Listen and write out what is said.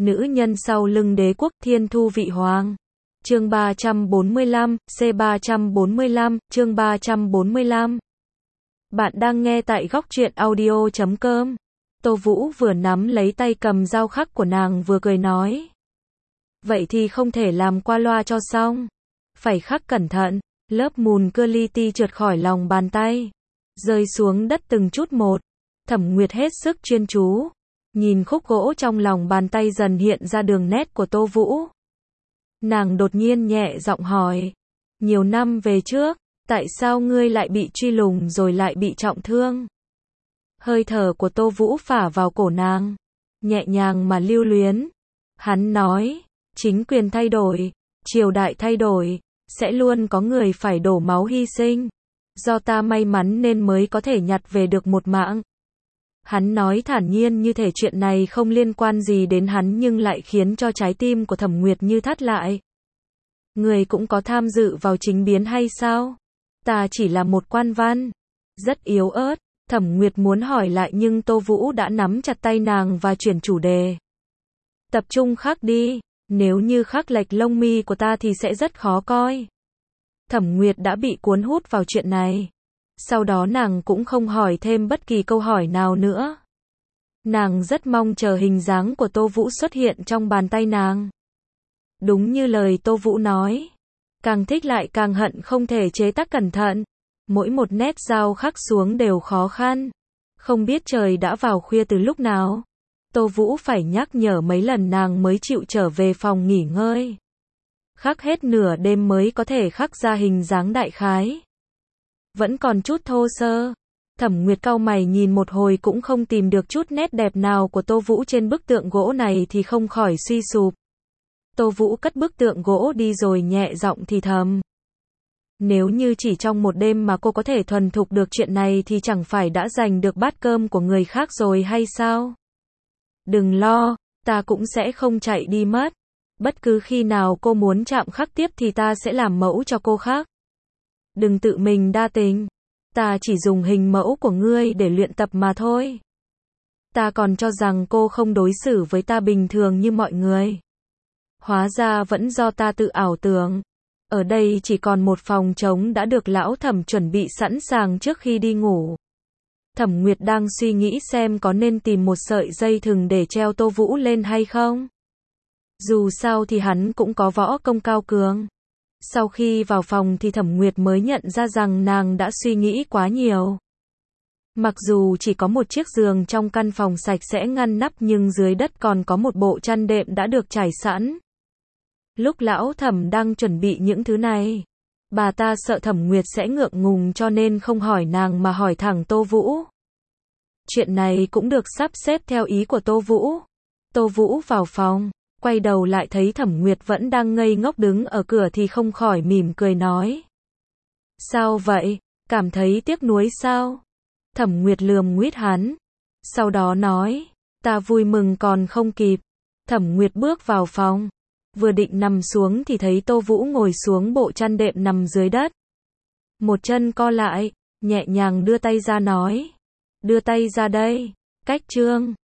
nữ nhân sau lưng đế quốc Thiên Thu Vị Hoàng. Chương 345, C345, chương 345. Bạn đang nghe tại góc truyện audio.com. Tô Vũ vừa nắm lấy tay cầm dao khắc của nàng vừa cười nói. Vậy thì không thể làm qua loa cho xong. Phải khắc cẩn thận, lớp mùn cơ li ti trượt khỏi lòng bàn tay, rơi xuống đất từng chút một. Thẩm Nguyệt hết sức chuyên chú, nhìn khúc gỗ trong lòng bàn tay dần hiện ra đường nét của Tô Vũ. Nàng đột nhiên nhẹ giọng hỏi, nhiều năm về trước, tại sao ngươi lại bị truy lùng rồi lại bị trọng thương? Hơi thở của Tô Vũ phả vào cổ nàng, nhẹ nhàng mà lưu luyến. Hắn nói, chính quyền thay đổi, triều đại thay đổi, sẽ luôn có người phải đổ máu hy sinh. Do ta may mắn nên mới có thể nhặt về được một mạng. Hắn nói thản nhiên như thể chuyện này không liên quan gì đến hắn nhưng lại khiến cho trái tim của Thẩm Nguyệt như thắt lại. Người cũng có tham dự vào chính biến hay sao? Ta chỉ là một quan văn. Rất yếu ớt, Thẩm Nguyệt muốn hỏi lại nhưng Tô Vũ đã nắm chặt tay nàng và chuyển chủ đề. Tập trung khắc đi, nếu như khắc lệch lông mi của ta thì sẽ rất khó coi. Thẩm Nguyệt đã bị cuốn hút vào chuyện này. Sau đó nàng cũng không hỏi thêm bất kỳ câu hỏi nào nữa. Nàng rất mong chờ hình dáng của Tô Vũ xuất hiện trong bàn tay nàng. Đúng như lời Tô Vũ nói, càng thích lại càng hận không thể chế tác cẩn thận. Mỗi một nét dao khắc xuống đều khó khăn. Không biết trời đã vào khuya từ lúc nào. Tô Vũ phải nhắc nhở mấy lần nàng mới chịu trở về phòng nghỉ ngơi. Khắc hết nửa đêm mới có thể khắc ra hình dáng đại khái. Vẫn còn chút thô sơ. Thẩm Nguyệt cau mày nhìn một hồi cũng không tìm được chút nét đẹp nào của Tô Vũ trên bức tượng gỗ này thì không khỏi suy sụp. Tô Vũ cất bức tượng gỗ đi rồi nhẹ giọng thì thầm. Nếu như chỉ trong một đêm mà cô có thể thuần thục được chuyện này thì chẳng phải đã giành được bát cơm của người khác rồi hay sao? Đừng lo, ta cũng sẽ không chạy đi mất. Bất cứ khi nào cô muốn chạm khắc tiếp thì ta sẽ làm mẫu cho cô khắc. Đừng tự mình đa tình. Ta chỉ dùng hình mẫu của ngươi để luyện tập mà thôi. Ta còn cho rằng cô không đối xử với ta bình thường như mọi người. Hóa ra vẫn do ta tự ảo tưởng. Ở đây chỉ còn một phòng trống đã được lão Thẩm chuẩn bị sẵn sàng trước khi đi ngủ. Thẩm Nguyệt đang suy nghĩ xem có nên tìm một sợi dây thừng để treo Tô Vũ lên hay không. Dù sao thì hắn cũng có võ công cao cường. Sau khi vào phòng thì Thẩm Nguyệt mới nhận ra rằng nàng đã suy nghĩ quá nhiều. Mặc dù chỉ có một chiếc giường trong căn phòng sạch sẽ ngăn nắp nhưng dưới đất còn có một bộ chăn đệm đã được trải sẵn. Lúc lão Thẩm đang chuẩn bị những thứ này, bà ta sợ Thẩm Nguyệt sẽ ngượng ngùng cho nên không hỏi nàng mà hỏi thẳng Tô Vũ. Chuyện này cũng được sắp xếp theo ý của Tô Vũ. Tô Vũ vào phòng, quay đầu lại thấy Thẩm Nguyệt vẫn đang ngây ngốc đứng ở cửa thì không khỏi mỉm cười nói. Sao vậy? Cảm thấy tiếc nuối sao? Thẩm Nguyệt lườm nguýt hắn. Sau đó nói, ta vui mừng còn không kịp. Thẩm Nguyệt bước vào phòng. Vừa định nằm xuống thì thấy Tô Vũ ngồi xuống bộ chăn đệm nằm dưới đất. Một chân co lại, nhẹ nhàng đưa tay ra nói. Đưa tay ra đây. Cách trương.